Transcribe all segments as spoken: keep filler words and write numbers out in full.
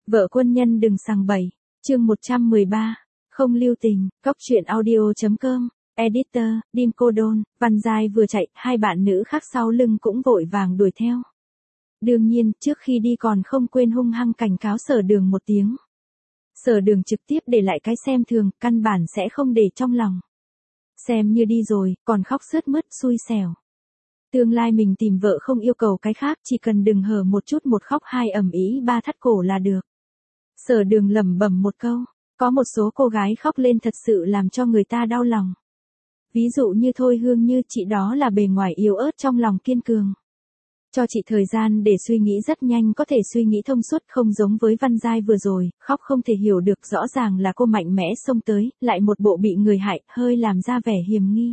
Vợ quân nhân đừng sằng bậy. Chương một trăm mười ba. Không lưu tình. Cóc truyện audio.com. Editor, Dim Cô Đôn. Văn Giai vừa chạy, hai bạn nữ khác sau lưng cũng vội vàng đuổi theo. Đương nhiên, trước khi đi còn không quên hung hăng cảnh cáo Sở Đường một tiếng. Sở Đường trực tiếp để lại cái xem thường, căn bản sẽ không để trong lòng. Xem như đi rồi, còn khóc sướt mướt xui xẻo. Tương lai mình tìm vợ không yêu cầu cái khác, chỉ cần đừng hở một chút một khóc hai ầm ĩ ba thắt cổ là được. Sở Đường lẩm bẩm một câu, có một số cô gái khóc lên thật sự làm cho người ta đau lòng. Ví dụ như Thôi Hương Như, chị đó là bề ngoài yếu ớt trong lòng kiên cường. Cho chị thời gian để suy nghĩ rất nhanh có thể suy nghĩ thông suốt, không giống với Văn Giai vừa rồi, khóc không thể hiểu được, rõ ràng là cô mạnh mẽ xông tới, lại một bộ bị người hại, hơi làm ra vẻ hiềm nghi.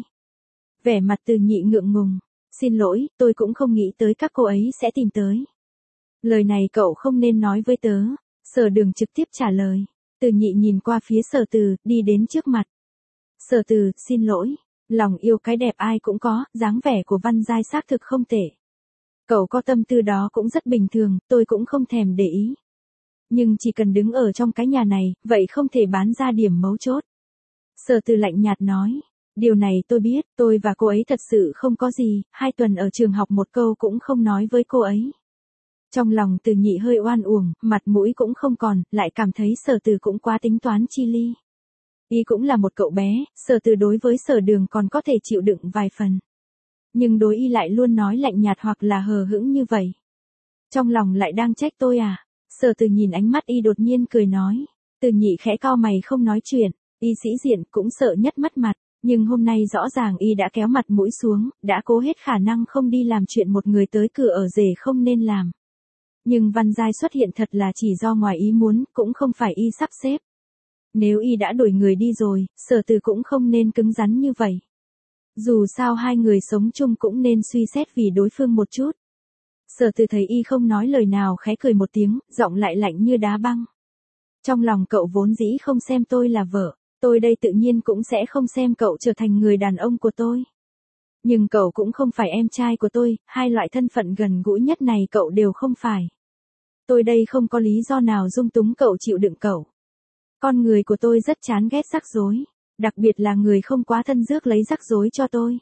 Vẻ mặt Từ Nhị ngượng ngùng, xin lỗi, tôi cũng không nghĩ tới các cô ấy sẽ tìm tới. Lời này cậu không nên nói với tớ. Sở Đường trực tiếp trả lời. Từ Nhị nhìn qua phía Sở Từ, đi đến trước mặt. Sở Từ, xin lỗi, lòng yêu cái đẹp ai cũng có, dáng vẻ của Văn Giai xác thực không tệ. Cậu có tâm tư đó cũng rất bình thường, tôi cũng không thèm để ý. Nhưng chỉ cần đứng ở trong cái nhà này, vậy không thể bán ra điểm mấu chốt. Sở Từ lạnh nhạt nói. Điều này tôi biết, tôi và cô ấy thật sự không có gì, hai tuần ở trường học một câu cũng không nói với cô ấy. Trong lòng Từ Nhị hơi oan uổng, mặt mũi cũng không còn, lại cảm thấy Sở Từ cũng quá tính toán chi ly. Y cũng là một cậu bé, Sở Từ đối với Sở Đường còn có thể chịu đựng vài phần. Nhưng đối Y lại luôn nói lạnh nhạt hoặc là hờ hững như vậy. Trong lòng lại đang trách tôi à? Sở Từ nhìn ánh mắt Y đột nhiên cười nói. Từ Nhị khẽ cau mày không nói chuyện, Y sĩ diện cũng sợ nhất mất mặt. Nhưng hôm nay rõ ràng Y đã kéo mặt mũi xuống, đã cố hết khả năng không đi làm chuyện một người tới cửa ở rể không nên làm. Nhưng Văn Giai xuất hiện thật là chỉ do ngoài ý muốn, cũng không phải Y sắp xếp. Nếu Y đã đuổi người đi rồi, Sở Từ cũng không nên cứng rắn như vậy. Dù sao hai người sống chung cũng nên suy xét vì đối phương một chút. Sở Từ thấy Y không nói lời nào khẽ cười một tiếng, giọng lại lạnh như đá băng. Trong lòng cậu vốn dĩ không xem tôi là vợ. Tôi đây tự nhiên cũng sẽ không xem cậu trở thành người đàn ông của tôi. Nhưng cậu cũng không phải em trai của tôi, hai loại thân phận gần gũi nhất này cậu đều không phải. Tôi đây không có lý do nào dung túng cậu chịu đựng cậu. Con người của tôi rất chán ghét rắc rối, đặc biệt là người không quá thân rước lấy rắc rối cho tôi.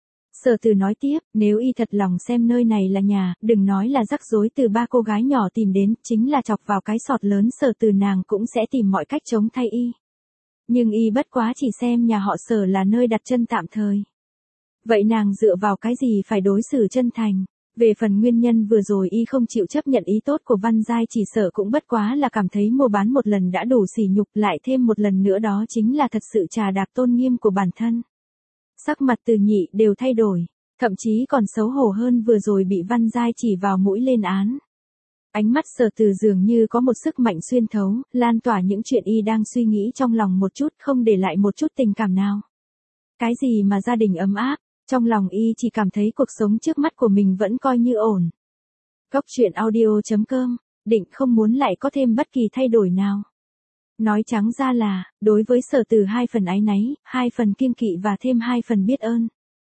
Sở Từ nói tiếp, nếu Y thật lòng xem nơi này là nhà, đừng nói là rắc rối từ ba cô gái nhỏ tìm đến, chính là chọc vào cái sọt lớn Sở Từ nàng cũng sẽ tìm mọi cách chống thay Y. Nhưng Y bất quá chỉ xem nhà họ Sở là nơi đặt chân tạm thời. Vậy nàng dựa vào cái gì phải đối xử chân thành? Về phần nguyên nhân vừa rồi Y không chịu chấp nhận ý tốt của Văn Giai chỉ sợ cũng bất quá là cảm thấy mua bán một lần đã đủ sỉ nhục, lại thêm một lần nữa đó chính là thật sự trà đạp tôn nghiêm của bản thân. Sắc mặt Từ Nhị đều thay đổi, thậm chí còn xấu hổ hơn vừa rồi bị Văn Giai chỉ vào mũi lên án. Ánh mắt Sở Từ dường như có một sức mạnh xuyên thấu, lan tỏa những chuyện Y đang suy nghĩ trong lòng một chút, không để lại một chút tình cảm nào. Cái gì mà gia đình ấm áp, trong lòng Y chỉ cảm thấy cuộc sống trước mắt của mình vẫn coi như ổn. Cóc truyện audio.com, định không muốn lại có thêm bất kỳ thay đổi nào. Nói trắng ra là, đối với Sở Từ hai phần áy náy, hai phần kiêng kỵ và thêm hai phần biết ơn.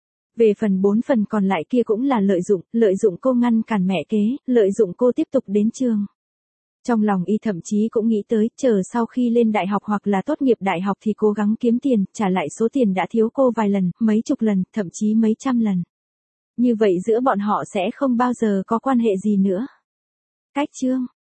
Về phần bốn phần còn lại kia cũng là lợi dụng, lợi dụng cô ngăn cản mẹ kế, lợi dụng cô tiếp tục đến trường. Trong lòng Y thậm chí cũng nghĩ tới, chờ sau khi lên đại học hoặc là tốt nghiệp đại học thì cố gắng kiếm tiền, trả lại số tiền đã thiếu cô vài lần, mấy chục lần, thậm chí mấy trăm lần. Như vậy giữa bọn họ sẽ không bao giờ có quan hệ gì nữa. Cách chương